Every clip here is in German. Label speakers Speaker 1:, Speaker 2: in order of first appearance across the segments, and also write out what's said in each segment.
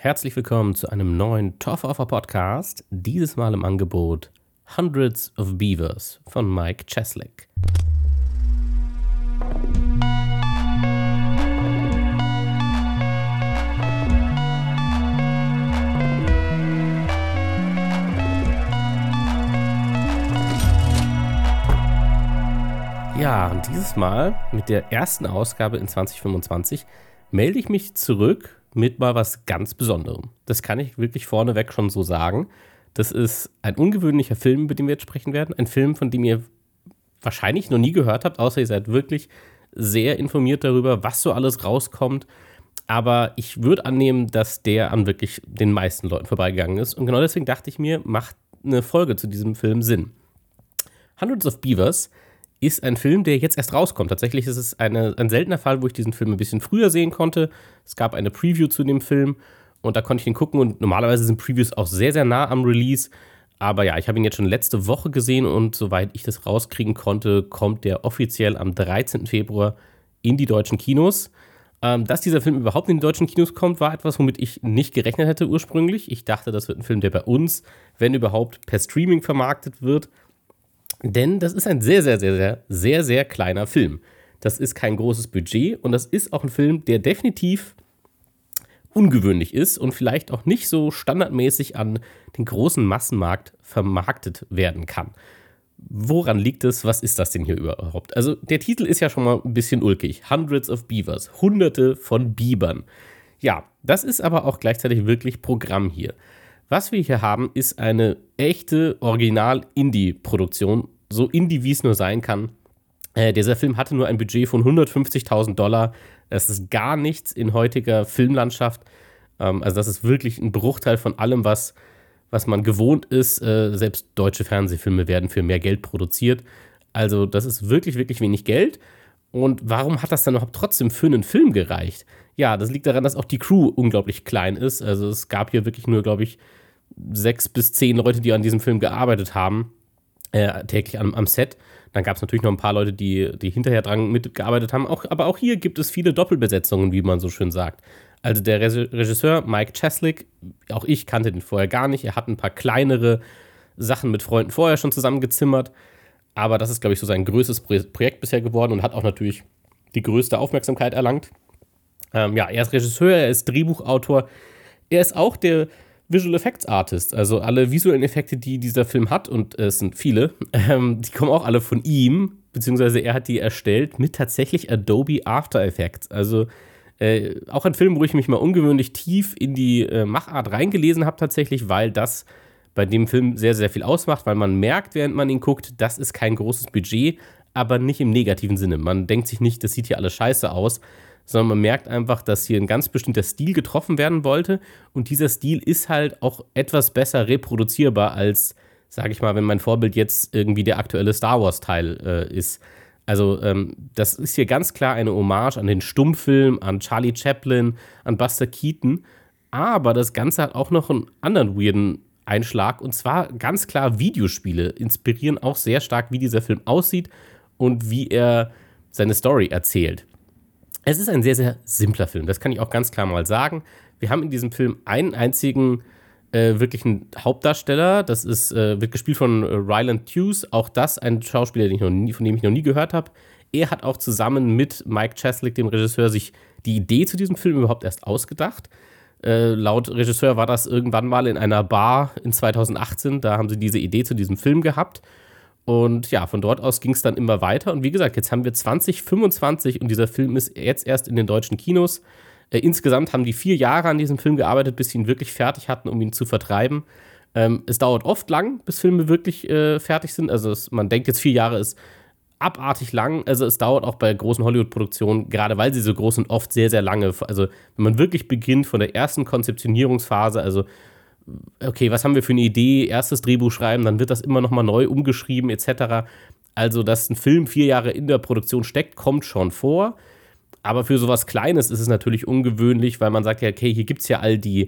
Speaker 1: Herzlich willkommen zu einem neuen Torfoffer Podcast. Dieses Mal im Angebot Hundreds of Beavers von Mike Cheslick. Ja, und dieses Mal mit der ersten Ausgabe in 2025 melde ich mich zurück mit mal was ganz Besonderem. Das kann ich wirklich vorneweg schon so sagen. Das ist ein ungewöhnlicher Film, über den wir jetzt sprechen werden. Ein Film, von dem ihr wahrscheinlich noch nie gehört habt, außer ihr seid wirklich sehr informiert darüber, was so alles rauskommt. Aber ich würde annehmen, dass der an wirklich den meisten Leuten vorbeigegangen ist. Und genau deswegen dachte ich mir, macht eine Folge zu diesem Film Sinn. Hundreds of Beavers ist ein Film, der jetzt erst rauskommt. Tatsächlich ist es ein seltener Fall, wo ich diesen Film ein bisschen früher sehen konnte. Es gab eine Preview zu dem Film und da konnte ich ihn gucken und normalerweise sind Previews auch sehr, sehr nah am Release. Aber ja, ich habe ihn jetzt schon letzte Woche gesehen und soweit ich das rauskriegen konnte, kommt der offiziell am 13. Februar in die deutschen Kinos. Dass dieser Film überhaupt in die deutschen Kinos kommt, war etwas, womit ich nicht gerechnet hätte ursprünglich. Ich dachte, das wird ein Film, der bei uns, wenn überhaupt, per Streaming vermarktet wird. Denn das ist ein sehr kleiner Film. Das ist kein großes Budget und das ist auch ein Film, der definitiv ungewöhnlich ist und vielleicht auch nicht so standardmäßig an den großen Massenmarkt vermarktet werden kann. Woran liegt es? Was ist das denn hier überhaupt? Also der Titel ist ja schon mal ein bisschen ulkig. Hundreds of Beavers. Hunderte von Bibern. Ja, das ist aber auch gleichzeitig Programm hier. Was wir hier haben, ist eine echte Original-Indie-Produktion, so indie wie es nur sein kann. Dieser Film hatte nur ein Budget von $150.000. Das ist gar nichts in heutiger Filmlandschaft. Also das ist wirklich ein Bruchteil von allem, was man gewohnt ist. Selbst deutsche Fernsehfilme werden für mehr Geld produziert. Also das ist wirklich wenig Geld. Und warum hat das dann überhaupt trotzdem für einen Film gereicht? Ja, das liegt daran, dass auch die Crew unglaublich klein ist. Also es gab hier wirklich nur, glaube ich, 6 bis 10 Leute, die an diesem Film gearbeitet haben, täglich am Set. Dann gab es natürlich noch ein paar Leute, die hinterher dran mitgearbeitet haben. Aber auch hier gibt es viele Doppelbesetzungen, wie man so schön sagt. Also der Regisseur Mike Cheslick, auch ich kannte den vorher gar nicht. Er hat ein paar kleinere Sachen mit Freunden vorher schon zusammengezimmert. Aber das ist, glaube ich, so sein größtes Projekt bisher geworden und hat auch natürlich die größte Aufmerksamkeit erlangt. Ja, er ist Regisseur, er ist Drehbuchautor. Er ist auch der Visual Effects Artist. Also alle visuellen Effekte, die dieser Film hat, und es sind viele, die kommen auch alle von ihm, beziehungsweise er hat die erstellt mit tatsächlich Adobe After Effects. Also auch ein Film, wo ich mich mal ungewöhnlich tief in die Machart reingelesen habe tatsächlich, weil das bei dem Film sehr viel ausmacht, weil man merkt, während man ihn guckt, das ist kein großes Budget, aber nicht im negativen Sinne. Man denkt sich nicht, das sieht hier alles scheiße aus, sondern man merkt einfach, dass hier ein ganz bestimmter Stil getroffen werden wollte und dieser Stil ist halt auch etwas besser reproduzierbar als, sage ich mal, wenn mein Vorbild jetzt irgendwie der aktuelle Star Wars-Teil ist. Also das ist hier ganz klar eine Hommage an den Stummfilm, an Charlie Chaplin, an Buster Keaton, aber das Ganze hat auch noch einen anderen weirden Einschlag und zwar ganz klar Videospiele inspirieren auch sehr stark, wie dieser Film aussieht und wie er seine Story erzählt. Es ist ein sehr simpler Film, das kann ich auch ganz klar mal sagen. Wir haben in diesem Film einen einzigen wirklichen Hauptdarsteller, das wird gespielt von Ryland Hughes, auch das ein Schauspieler, von dem ich noch nie gehört habe. Er hat auch zusammen mit Mike Cheslick, dem Regisseur, sich die Idee zu diesem Film überhaupt erst ausgedacht. Laut Regisseur war das irgendwann mal in einer Bar in 2018, da haben sie diese Idee zu diesem Film gehabt. Und ja, von dort aus ging es dann immer weiter. Und wie gesagt, jetzt haben wir 2025 und dieser Film ist jetzt erst in den deutschen Kinos. Insgesamt haben die 4 Jahre an diesem Film gearbeitet, bis sie ihn wirklich fertig hatten, um ihn zu vertreiben. Es dauert oft lang, bis Filme wirklich fertig sind. Also man denkt jetzt 4 Jahre ist abartig lang. Also es dauert auch bei großen Hollywood-Produktionen, gerade weil sie so groß sind, oft sehr lange. Also wenn man wirklich beginnt von der ersten Konzeptionierungsphase, also okay, was haben wir für eine Idee, erstes Drehbuch schreiben, dann wird das immer nochmal neu umgeschrieben etc. Also, dass ein Film 4 Jahre in der Produktion steckt, kommt schon vor. Aber für sowas Kleines ist es natürlich ungewöhnlich, weil man sagt ja, okay, hier gibt es ja all die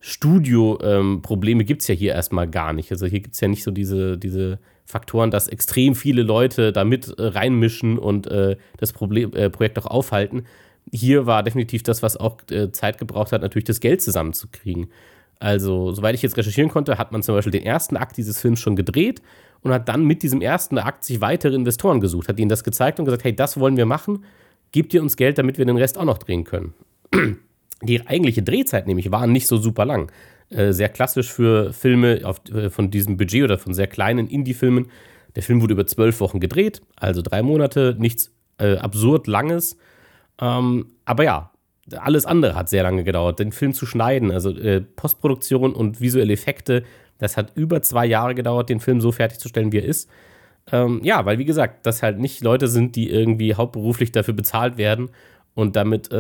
Speaker 1: Studio-Probleme gibt es ja hier erstmal gar nicht. Also hier gibt es ja nicht so diese Faktoren, dass extrem viele Leute da mit reinmischen und das Projekt auch aufhalten. hier war definitiv das, was auch Zeit gebraucht hat, natürlich das Geld zusammenzukriegen. Also, soweit ich jetzt recherchieren konnte, hat man zum Beispiel den ersten Akt dieses Films schon gedreht und hat dann mit diesem ersten Akt sich weitere Investoren gesucht, hat ihnen das gezeigt und gesagt, hey, das wollen wir machen, gebt ihr uns Geld, damit wir den Rest auch noch drehen können. Die eigentliche Drehzeit nämlich war nicht so super lang. Sehr klassisch für Filme von diesem Budget oder von sehr kleinen Indie-Filmen. Der Film wurde über 12 Wochen gedreht, also 3 Monate, nichts absurd Langes. Aber ja, alles andere hat sehr lange gedauert, den Film zu schneiden, also Postproduktion und visuelle Effekte, das hat über 2 Jahre gedauert, den Film so fertigzustellen, wie er ist. Ja, weil wie gesagt, das halt nicht Leute sind, die irgendwie hauptberuflich dafür bezahlt werden und damit,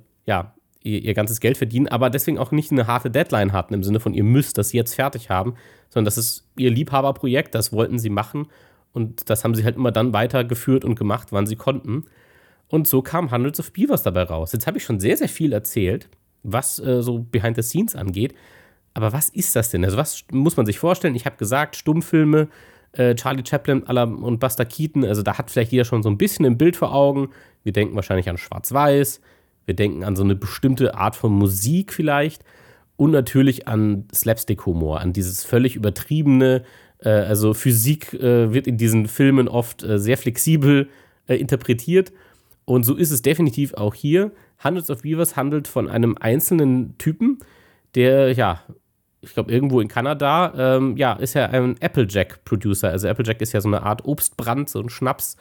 Speaker 1: ihr ganzes Geld verdienen, aber deswegen auch nicht eine harte Deadline hatten, im Sinne von, ihr müsst das jetzt fertig haben, sondern das ist ihr Liebhaberprojekt, das wollten sie machen und das haben sie halt immer dann weitergeführt und gemacht, wann sie konnten. Und so kam Hundreds of Beavers dabei raus. Jetzt habe ich schon sehr, sehr viel erzählt, was so Behind the Scenes angeht. Aber was ist das denn? Also was muss man sich vorstellen? Ich habe gesagt, Stummfilme, Charlie Chaplin und Buster Keaton, also da hat vielleicht jeder schon so ein bisschen ein Bild vor Augen. Wir denken wahrscheinlich an Schwarz-Weiß, wir denken an so eine bestimmte Art von Musik vielleicht und natürlich an Slapstick-Humor, an dieses völlig übertriebene, also Physik wird in diesen Filmen oft sehr flexibel interpretiert. Und so ist es definitiv auch hier. Hundreds of Beavers handelt von einem einzelnen Typen, der, ja, ich glaube, irgendwo in Kanada, ist ja ein Applejack-Producer. Also Applejack ist ja so eine Art Obstbrand, so ein Schnaps.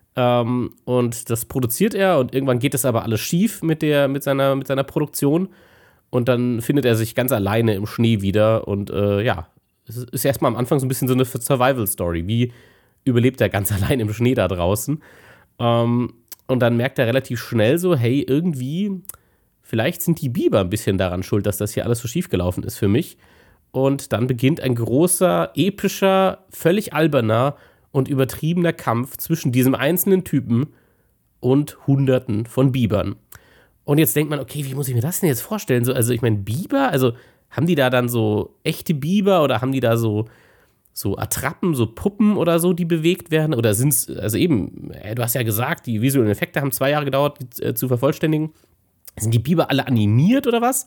Speaker 1: Und das produziert er und irgendwann geht es aber alles schief mit seiner Produktion. Und dann findet er sich ganz alleine im Schnee wieder. Und es ist erstmal am Anfang so ein bisschen so eine Survival-Story. Wie überlebt er ganz allein im Schnee da draußen? Und dann merkt er relativ schnell so, hey, irgendwie, vielleicht sind die Biber ein bisschen daran schuld, dass das hier alles so schief gelaufen ist für mich. Und dann beginnt ein großer, epischer, völlig alberner und übertriebener Kampf zwischen diesem einzelnen Typen und Hunderten von Bibern. Und jetzt denkt man, okay, wie muss ich mir das denn jetzt vorstellen? So, also ich meine, Biber, also haben die da dann so echte Biber oder haben die da so Attrappen, so Puppen oder so, die bewegt werden? Oder sind es, also eben, du hast ja gesagt, die visuellen Effekte haben 2 Jahre gedauert, die zu vervollständigen. Sind die Biber alle animiert oder was?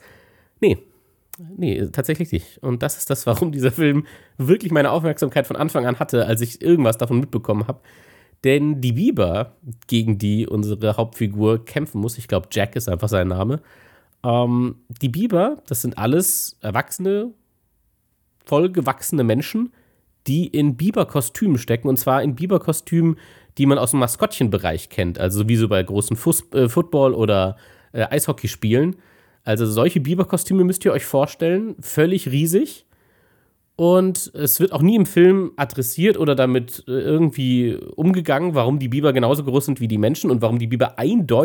Speaker 1: Nee, tatsächlich nicht. Und das ist das, warum dieser Film wirklich meine Aufmerksamkeit von Anfang an hatte, als ich irgendwas davon mitbekommen habe. Denn die Biber, gegen die unsere Hauptfigur kämpfen muss, ich glaube, Jack ist einfach sein Name, die Biber, das sind alles erwachsene, vollgewachsene Menschen, die in Biberkostümen stecken, und zwar in Biberkostümen, die man aus dem Maskottchenbereich kennt, also wie so bei großen Football- oder Eishockeyspielen. Also solche Biberkostüme müsst ihr euch vorstellen, völlig riesig, und es wird auch nie im Film adressiert oder damit irgendwie umgegangen, warum die Biber genauso groß sind wie die Menschen und warum die Biber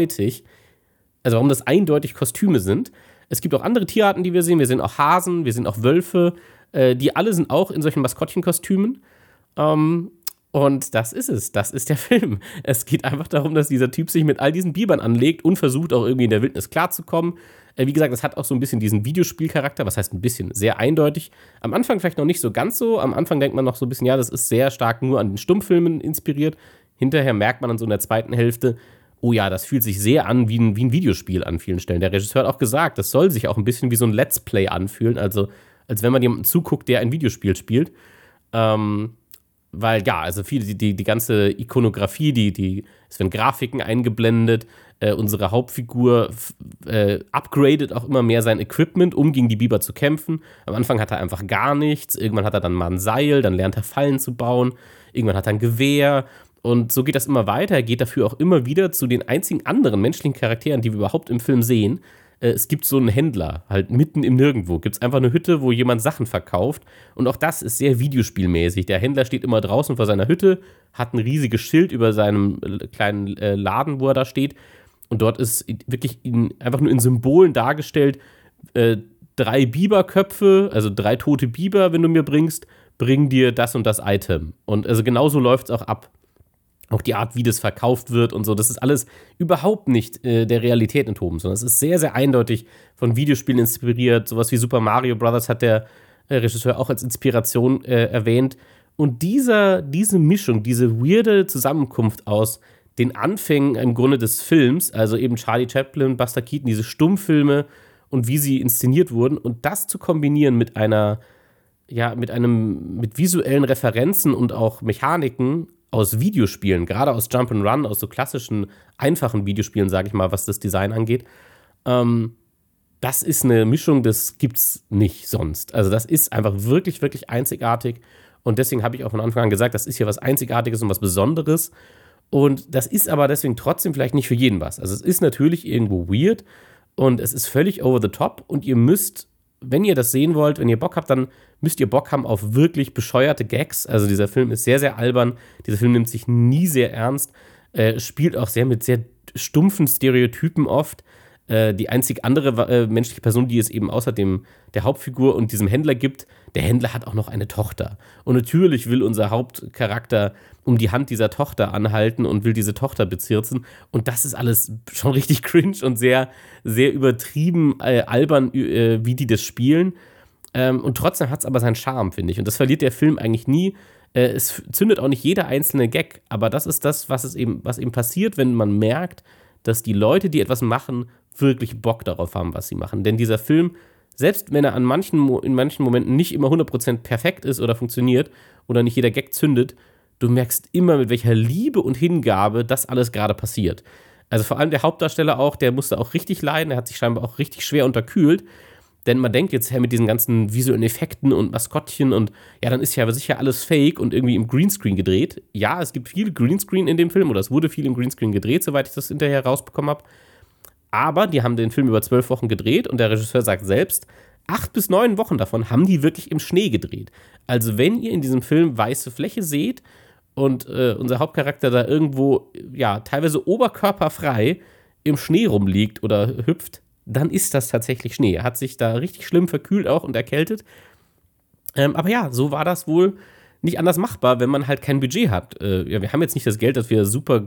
Speaker 1: warum das eindeutig Kostüme sind. Es gibt auch andere Tierarten, die wir sehen auch Hasen, wir sehen auch Wölfe, die alle sind auch in solchen Maskottchenkostümen. Und das ist es. Das ist der Film. Es geht einfach darum, dass dieser Typ sich mit all diesen Bibern anlegt und versucht auch irgendwie in der Wildnis klarzukommen. Wie gesagt, es hat auch so ein bisschen diesen Videospielcharakter. Was heißt ein bisschen? Sehr eindeutig. Am Anfang vielleicht noch nicht so ganz so. Am Anfang denkt man noch so ein bisschen, ja, das ist sehr stark nur an den Stummfilmen inspiriert. Hinterher merkt man dann so in der zweiten Hälfte, oh ja, das fühlt sich sehr an wie ein Videospiel an vielen Stellen. Der Regisseur hat auch gesagt, das soll sich auch ein bisschen wie so ein Let's Play anfühlen. Also als wenn man jemandem zuguckt, der ein Videospiel spielt. Weil, ja, also die ganze Ikonografie, es werden Grafiken eingeblendet, unsere Hauptfigur upgradet auch immer mehr sein Equipment, um gegen die Biber zu kämpfen. Am Anfang hat er einfach gar nichts, irgendwann hat er dann mal ein Seil, dann lernt er Fallen zu bauen, irgendwann hat er ein Gewehr, und so geht das immer weiter. Er geht dafür auch immer wieder zu den einzigen anderen menschlichen Charakteren, die wir überhaupt im Film sehen. Es gibt so einen Händler, halt mitten im Nirgendwo. Gibt es einfach eine Hütte, wo jemand Sachen verkauft. Und auch das ist sehr videospielmäßig. Der Händler steht immer draußen vor seiner Hütte, hat ein riesiges Schild über seinem kleinen Laden, wo er da steht. Und dort ist wirklich einfach nur in Symbolen dargestellt, 3 Biberköpfe, also 3 tote Biber, wenn du mir bringst, bring dir das und das Item. Und also genauso läuft es auch ab. Auch die Art, wie das verkauft wird und so, das ist alles überhaupt nicht der Realität enthoben, sondern es ist sehr, sehr eindeutig von Videospielen inspiriert. Sowas wie Super Mario Bros. Hat der Regisseur auch als Inspiration erwähnt. Und diese Mischung, diese weirde Zusammenkunft aus den Anfängen im Grunde des Films, also eben Charlie Chaplin, Buster Keaton, diese Stummfilme und wie sie inszeniert wurden und das zu kombinieren mit mit visuellen Referenzen und auch Mechaniken aus Videospielen, gerade aus Jump'n'Run, aus so klassischen, einfachen Videospielen, sage ich mal, was das Design angeht. Das ist eine Mischung, das gibt's nicht sonst. Also das ist einfach wirklich, wirklich einzigartig. Und deswegen habe ich auch von Anfang an gesagt, das ist hier was Einzigartiges und was Besonderes. Und das ist aber deswegen trotzdem vielleicht nicht für jeden was. Also es ist natürlich irgendwo weird und es ist völlig over the top. Und ihr müsst, wenn ihr das sehen wollt, wenn ihr Bock habt, dann müsst ihr Bock haben auf wirklich bescheuerte Gags. Also dieser Film ist sehr, sehr albern. Dieser Film nimmt sich nie sehr ernst. Spielt auch sehr mit sehr stumpfen Stereotypen oft. Die einzig andere menschliche Person, die es eben außer der Hauptfigur und diesem Händler gibt, der Händler hat auch noch eine Tochter. Und natürlich will unser Hauptcharakter um die Hand dieser Tochter anhalten und will diese Tochter bezirzen. Und das ist alles schon richtig cringe und sehr, sehr übertrieben albern, wie die das spielen. Und trotzdem hat es aber seinen Charme, finde ich. Und das verliert der Film eigentlich nie. Es zündet auch nicht jeder einzelne Gag, aber das ist das, was eben passiert, wenn man merkt, dass die Leute, die etwas machen, wirklich Bock darauf haben, was sie machen. Denn dieser Film, selbst wenn er in manchen Momenten nicht immer 100% perfekt ist oder funktioniert oder nicht jeder Gag zündet, du merkst immer, mit welcher Liebe und Hingabe das alles gerade passiert. Also vor allem der Hauptdarsteller auch, der musste auch richtig leiden, der hat sich scheinbar auch richtig schwer unterkühlt, denn man denkt jetzt mit diesen ganzen visuellen Effekten und Maskottchen und ja, dann ist ja sicher alles fake und irgendwie im Greenscreen gedreht. Ja, es gibt viel Greenscreen in dem Film oder es wurde viel im Greenscreen gedreht, soweit ich das hinterher rausbekommen habe. Aber die haben den Film über 12 Wochen gedreht und der Regisseur sagt selbst, 8 bis 9 Wochen davon haben die wirklich im Schnee gedreht. Also wenn ihr in diesem Film weiße Fläche seht und unser Hauptcharakter da irgendwo, ja, teilweise oberkörperfrei im Schnee rumliegt oder hüpft, dann ist das tatsächlich Schnee. Er hat sich da richtig schlimm verkühlt auch und erkältet. Aber ja, so war das wohl nicht anders machbar, wenn man halt kein Budget hat. Ja, wir haben jetzt nicht das Geld, dass wir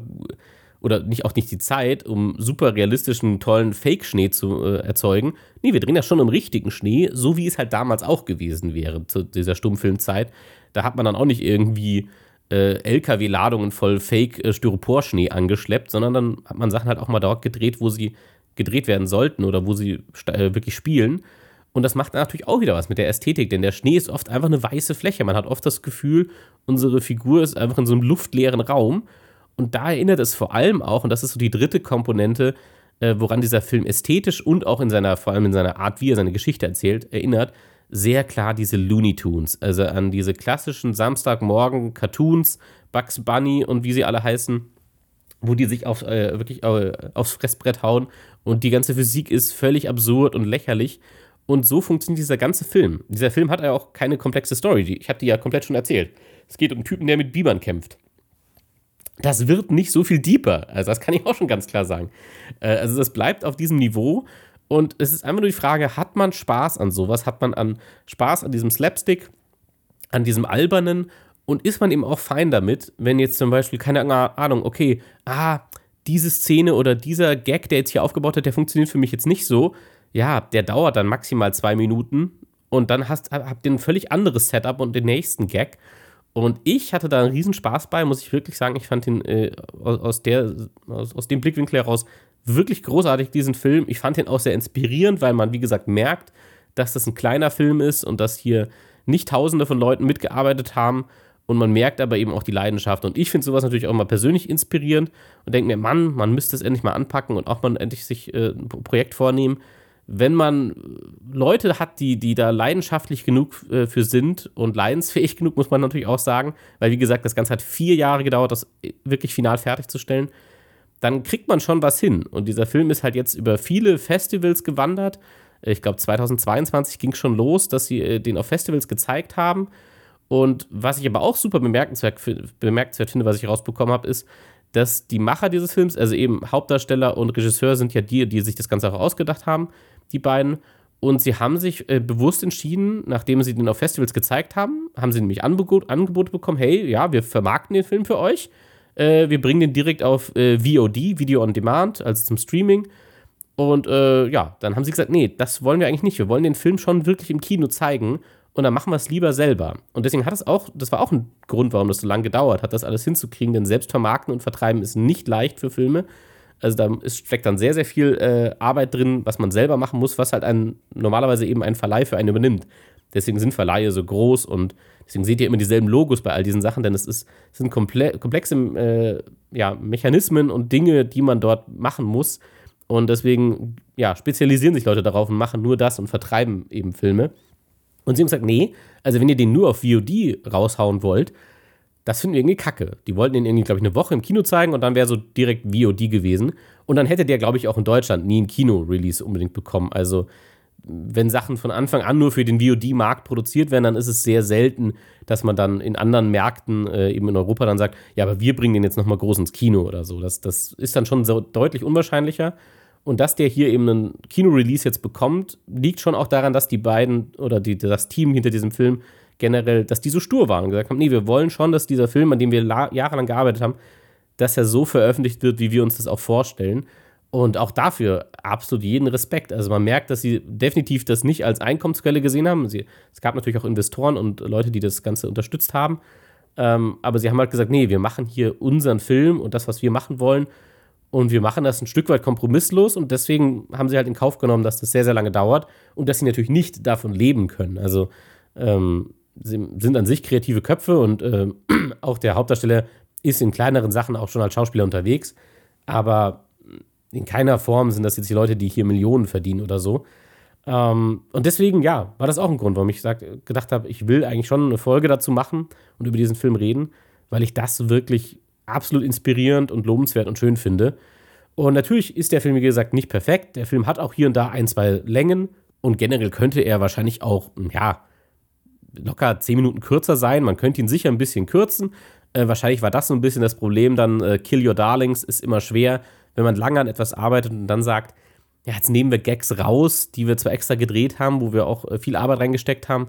Speaker 1: oder auch nicht die Zeit, um super realistischen, tollen Fake-Schnee zu erzeugen. Nee, wir drehen das schon im richtigen Schnee, so wie es halt damals auch gewesen wäre, zu dieser Stummfilmzeit. Da hat man dann auch nicht irgendwie LKW-Ladungen voll Fake-Styropor-Schnee angeschleppt, sondern dann hat man Sachen halt auch mal dort gedreht, wo sie gedreht werden sollten oder wo sie wirklich spielen. Und das macht natürlich auch wieder was mit der Ästhetik, denn der Schnee ist oft einfach eine weiße Fläche. Man hat oft das Gefühl, unsere Figur ist einfach in so einem luftleeren Raum. Und da erinnert es vor allem auch, und das ist so die dritte Komponente, woran dieser Film ästhetisch und auch vor allem in seiner Art, wie er seine Geschichte erzählt, erinnert, sehr klar diese Looney Tunes. Also an diese klassischen Samstagmorgen-Cartoons, Bugs Bunny und wie sie alle heißen, wo die sich wirklich aufs Fressbrett hauen und die ganze Physik ist völlig absurd und lächerlich. Und so funktioniert dieser ganze Film. Dieser Film hat ja auch keine komplexe Story. Ich habe die ja komplett schon erzählt. Es geht um einen Typen, der mit Bibern kämpft. Das wird nicht so viel deeper. Also das kann ich auch schon ganz klar sagen. Also das bleibt auf diesem Niveau. Und es ist einfach nur die Frage, hat man Spaß an sowas? Hat man Spaß an diesem Slapstick, an diesem Albernen? Und ist man eben auch fein damit, wenn jetzt zum Beispiel, keine Ahnung, okay, diese Szene oder dieser Gag, der jetzt hier aufgebaut hat, der funktioniert für mich jetzt nicht so. Ja, der dauert dann maximal 2 Minuten und dann habt ihr ein völlig anderes Setup und den nächsten Gag. Und ich hatte da einen Riesenspaß bei, muss ich wirklich sagen. Ich fand ihn aus dem Blickwinkel heraus wirklich großartig, diesen Film. Ich fand ihn auch sehr inspirierend, weil man, wie gesagt, merkt, dass das ein kleiner Film ist und dass hier nicht Tausende von Leuten mitgearbeitet haben. Und man merkt aber eben auch die Leidenschaft. Und ich finde sowas natürlich auch mal persönlich inspirierend und denke mir, Mann, man müsste es endlich mal anpacken und auch mal endlich sich ein Projekt vornehmen. Wenn man Leute hat, die da leidenschaftlich genug für sind und leidensfähig genug, muss man natürlich auch sagen, weil wie gesagt, das Ganze hat 4 Jahre gedauert, das wirklich final fertigzustellen, dann kriegt man schon was hin. Und dieser Film ist halt jetzt über viele Festivals gewandert. Ich glaube, 2022 ging es schon los, dass sie den auf Festivals gezeigt haben. Und was ich aber auch super bemerkenswert finde, was ich rausbekommen habe, ist, dass die Macher dieses Films, also eben Hauptdarsteller und Regisseur, sind ja die sich das Ganze auch ausgedacht haben, die beiden. Und sie haben sich bewusst entschieden, nachdem sie den auf Festivals gezeigt haben, haben sie nämlich Angebote bekommen, hey, ja, wir vermarkten den Film für euch. Wir bringen den direkt auf VOD, Video on Demand, also zum Streaming. Und dann haben sie gesagt, nee, das wollen wir eigentlich nicht. Wir wollen den Film schon wirklich im Kino zeigen. und dann machen wir es lieber selber. Und deswegen das war auch ein Grund, warum das so lange gedauert hat, das alles hinzukriegen, denn selbst vermarkten und vertreiben ist nicht leicht für Filme. Also da steckt dann sehr, sehr viel Arbeit drin, was man selber machen muss, was halt normalerweise eben ein Verleih für einen übernimmt. Deswegen sind Verleihe so groß und deswegen seht ihr immer dieselben Logos bei all diesen Sachen, denn es sind komplexe Mechanismen und Dinge, die man dort machen muss. Und deswegen spezialisieren sich Leute darauf und machen nur das und vertreiben eben Filme. Und sie haben gesagt, nee, also wenn ihr den nur auf VOD raushauen wollt, das finden wir irgendwie kacke. Die wollten den irgendwie, glaube ich, eine Woche im Kino zeigen und dann wäre so direkt VOD gewesen. Und dann hätte der, glaube ich, auch in Deutschland nie einen Kino-Release unbedingt bekommen. Also wenn Sachen von Anfang an nur für den VOD-Markt produziert werden, dann ist es sehr selten, dass man dann in anderen Märkten, eben in Europa, dann sagt, ja, aber wir bringen den jetzt nochmal groß ins Kino oder so. Das ist dann schon so deutlich unwahrscheinlicher. Und dass der hier eben einen Kino-Release jetzt bekommt, liegt schon auch daran, dass die beiden oder das Team hinter diesem Film generell, dass die so stur waren und gesagt haben, nee, wir wollen schon, dass dieser Film, an dem wir jahrelang gearbeitet haben, dass er so veröffentlicht wird, wie wir uns das auch vorstellen. Und auch dafür absolut jeden Respekt. Also man merkt, dass sie definitiv das nicht als Einkommensquelle gesehen haben. Es gab natürlich auch Investoren und Leute, die das Ganze unterstützt haben. Aber sie haben halt gesagt, nee, wir machen hier unseren Film und das, was wir machen wollen. Und wir machen das ein Stück weit kompromisslos und deswegen haben sie halt in Kauf genommen, dass das sehr, sehr lange dauert und dass sie natürlich nicht davon leben können. Also sie sind an sich kreative Köpfe und auch der Hauptdarsteller ist in kleineren Sachen auch schon als Schauspieler unterwegs, aber in keiner Form sind das jetzt die Leute, die hier Millionen verdienen oder so. Und deswegen, war das auch ein Grund, warum ich gedacht habe, ich will eigentlich schon eine Folge dazu machen und über diesen Film reden, weil ich das wirklich absolut inspirierend und lobenswert und schön finde. Und natürlich ist der Film, wie gesagt, nicht perfekt. Der Film hat auch hier und da 1, 2 Längen und generell könnte er wahrscheinlich auch, locker 10 Minuten kürzer sein. Man könnte ihn sicher ein bisschen kürzen. Wahrscheinlich war das so ein bisschen das Problem. Dann Kill Your Darlings ist immer schwer, wenn man lange an etwas arbeitet und dann sagt, ja, jetzt nehmen wir Gags raus, die wir zwar extra gedreht haben, wo wir auch viel Arbeit reingesteckt haben,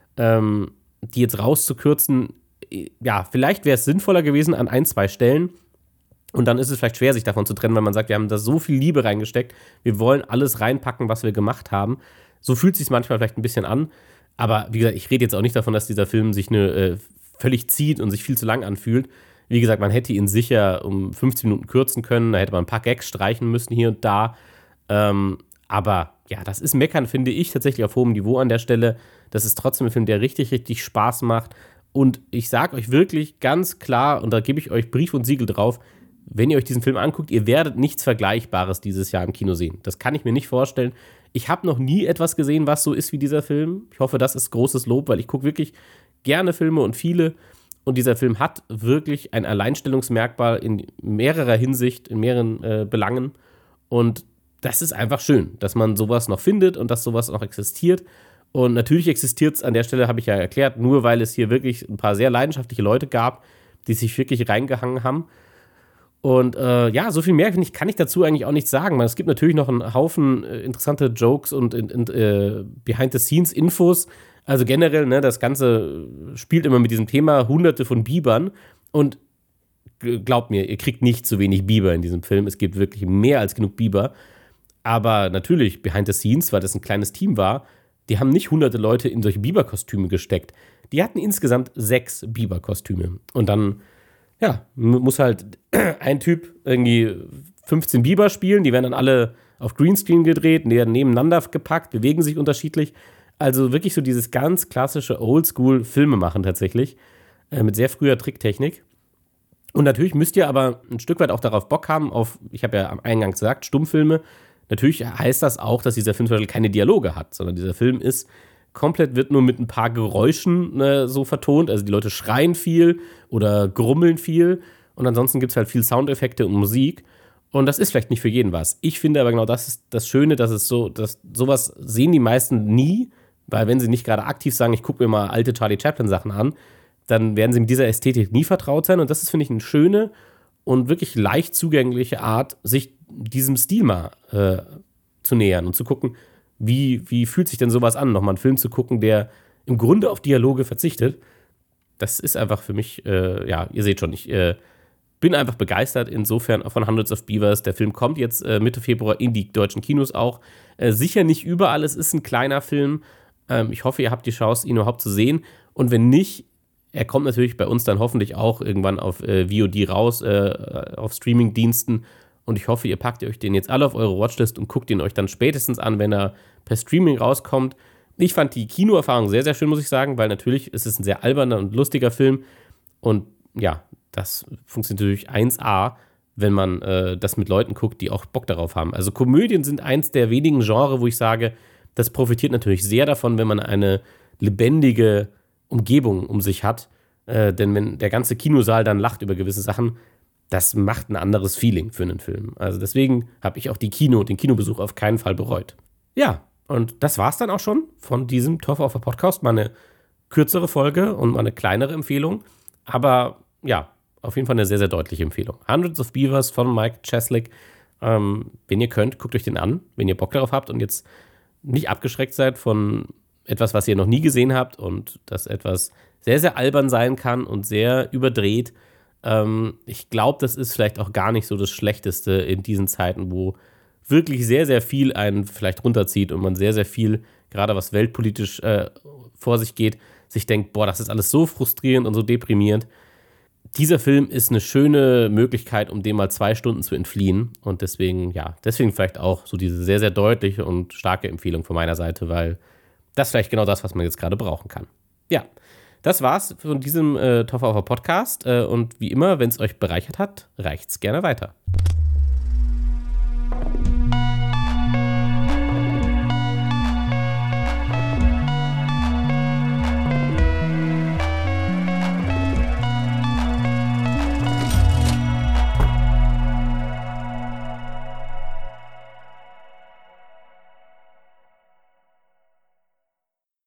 Speaker 1: die jetzt rauszukürzen. Ja, vielleicht wäre es sinnvoller gewesen an 1, 2 Stellen. Und dann ist es vielleicht schwer, sich davon zu trennen, weil man sagt, wir haben da so viel Liebe reingesteckt. Wir wollen alles reinpacken, was wir gemacht haben. So fühlt es sich manchmal vielleicht ein bisschen an. Aber wie gesagt, ich rede jetzt auch nicht davon, dass dieser Film sich völlig zieht und sich viel zu lang anfühlt. Wie gesagt, man hätte ihn sicher um 15 Minuten kürzen können. Da hätte man ein paar Gags streichen müssen hier und da. Aber ja, das ist Meckern, finde ich, tatsächlich auf hohem Niveau an der Stelle. Das ist trotzdem ein Film, der richtig, richtig Spaß macht. Und ich sage euch wirklich ganz klar, und da gebe ich euch Brief und Siegel drauf, wenn ihr euch diesen Film anguckt, ihr werdet nichts Vergleichbares dieses Jahr im Kino sehen. Das kann ich mir nicht vorstellen. Ich habe noch nie etwas gesehen, was so ist wie dieser Film. Ich hoffe, das ist großes Lob, weil ich gucke wirklich gerne Filme und viele. Und dieser Film hat wirklich ein Alleinstellungsmerkmal in mehrerer Hinsicht, in mehreren Belangen. Und das ist einfach schön, dass man sowas noch findet und dass sowas noch existiert. Und natürlich existiert es an der Stelle, habe ich ja erklärt, nur weil es hier wirklich ein paar sehr leidenschaftliche Leute gab, die sich wirklich reingehangen haben. Und so viel mehr, finde ich, kann ich dazu eigentlich auch nichts sagen. Es gibt natürlich noch einen Haufen interessante Jokes und Behind-the-Scenes-Infos. Also generell, das Ganze spielt immer mit diesem Thema Hunderte von Bibern. Und glaubt mir, ihr kriegt nicht zu wenig Biber in diesem Film. Es gibt wirklich mehr als genug Biber. Aber natürlich, Behind-the-Scenes, weil das ein kleines Team war, die haben nicht hunderte Leute in solche Biberkostüme gesteckt. Die hatten insgesamt 6 Biberkostüme. Und dann, muss halt ein Typ irgendwie 15 Biber spielen. Die werden dann alle auf Greenscreen gedreht, die werden nebeneinander gepackt, bewegen sich unterschiedlich. Also wirklich so dieses ganz klassische Oldschool-Filmemachen tatsächlich. Mit sehr früher Tricktechnik. Und natürlich müsst ihr aber ein Stück weit auch darauf Bock haben, ich habe ja am Eingang gesagt, Stummfilme. Natürlich heißt das auch, dass dieser Film zum Beispiel keine Dialoge hat, sondern dieser Film wird nur mit ein paar Geräuschen so vertont. Also die Leute schreien viel oder grummeln viel und ansonsten gibt es halt viel Soundeffekte und Musik. Und das ist vielleicht nicht für jeden was. Ich finde aber genau, das ist das Schöne, dass sowas sehen die meisten nie, weil wenn sie nicht gerade aktiv sagen, ich gucke mir mal alte Charlie Chaplin-Sachen an, dann werden sie mit dieser Ästhetik nie vertraut sein. Und das ist, finde ich, eine schöne und wirklich leicht zugängliche Art, sich diesem Stil mal zu nähern und zu gucken, wie fühlt sich denn sowas an, nochmal einen Film zu gucken, der im Grunde auf Dialoge verzichtet. Das ist einfach für mich, ihr seht schon, ich bin einfach begeistert insofern von Hundreds of Beavers. Der Film kommt jetzt Mitte Februar in die deutschen Kinos auch. Sicher nicht überall, es ist ein kleiner Film, Ich hoffe, ihr habt die Chance, ihn überhaupt zu sehen. Und wenn nicht, er kommt natürlich bei uns dann hoffentlich auch irgendwann auf VOD raus, auf Streaming-Diensten. Und ich hoffe, ihr packt euch den jetzt alle auf eure Watchlist und guckt ihn euch dann spätestens an, wenn er per Streaming rauskommt. Ich fand die Kinoerfahrung sehr, sehr schön, muss ich sagen, weil natürlich ist es ein sehr alberner und lustiger Film. Und ja, das funktioniert natürlich 1A, wenn man das mit Leuten guckt, die auch Bock darauf haben. Also Komödien sind eins der wenigen Genres, wo ich sage, das profitiert natürlich sehr davon, wenn man eine lebendige Umgebung um sich hat. Denn wenn der ganze Kinosaal dann lacht über gewisse Sachen, das macht ein anderes Feeling für einen Film. Also deswegen habe ich auch den Kinobesuch auf keinen Fall bereut. Ja, und das war's dann auch schon von diesem Torfaufer Podcast. Mal eine kürzere Folge und mal eine kleinere Empfehlung. Aber ja, auf jeden Fall eine sehr, sehr deutliche Empfehlung. Hundreds of Beavers von Mike Cheslick. Wenn ihr könnt, guckt euch den an, wenn ihr Bock darauf habt und jetzt nicht abgeschreckt seid von etwas, was ihr noch nie gesehen habt und das etwas sehr, sehr albern sein kann und sehr überdreht. Ich glaube, das ist vielleicht auch gar nicht so das Schlechteste in diesen Zeiten, wo wirklich sehr, sehr viel einen vielleicht runterzieht und man sehr, sehr viel, gerade was weltpolitisch vor sich geht, sich denkt, boah, das ist alles so frustrierend und so deprimierend. Dieser Film ist eine schöne Möglichkeit, um dem mal 2 Stunden zu entfliehen. Und deswegen vielleicht auch so diese sehr, sehr deutliche und starke Empfehlung von meiner Seite, weil das vielleicht genau das, was man jetzt gerade brauchen kann. Ja, das war's von diesem Torfaufer Podcast. Und wie immer, wenn es euch bereichert hat, reicht's gerne weiter.